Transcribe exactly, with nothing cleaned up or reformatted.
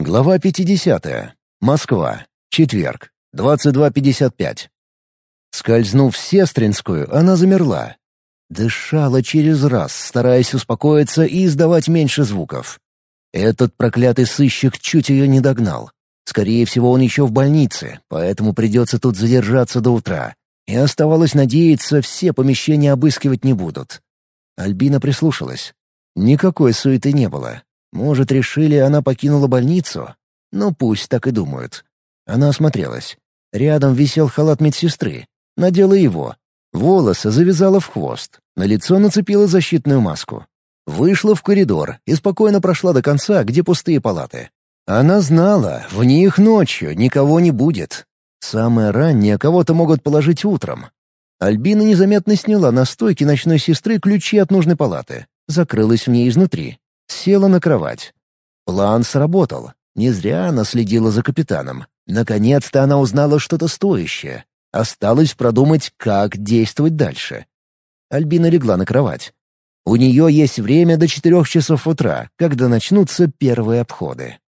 Глава пятидесятая. Москва. Четверг. двадцать два пятьдесят пять. Скользнув в Сестринскую, она замерла. Дышала через раз, стараясь успокоиться и издавать меньше звуков. Этот проклятый сыщик чуть ее не догнал. Скорее всего, он еще в больнице, поэтому придется тут задержаться до утра. И оставалось надеяться, все помещения обыскивать не будут. Альбина прислушалась. Никакой суеты не было. Может, решили, она покинула больницу? Ну, пусть так и думают. Она осмотрелась. Рядом висел халат медсестры. Надела его. Волосы завязала в хвост. На лицо нацепила защитную маску. Вышла в коридор и спокойно прошла до конца, где пустые палаты. Она знала, в них ночью никого не будет. Самое раннее кого-то могут положить утром. Альбина незаметно сняла на стойке ночной сестры ключи от нужной палаты. Закрылась в ней изнутри. Села на кровать. План сработал. Не зря она следила за капитаном. Наконец-то она узнала что-то стоящее. Осталось продумать, как действовать дальше. Альбина легла на кровать. У нее есть время до четырех часов утра, когда начнутся первые обходы.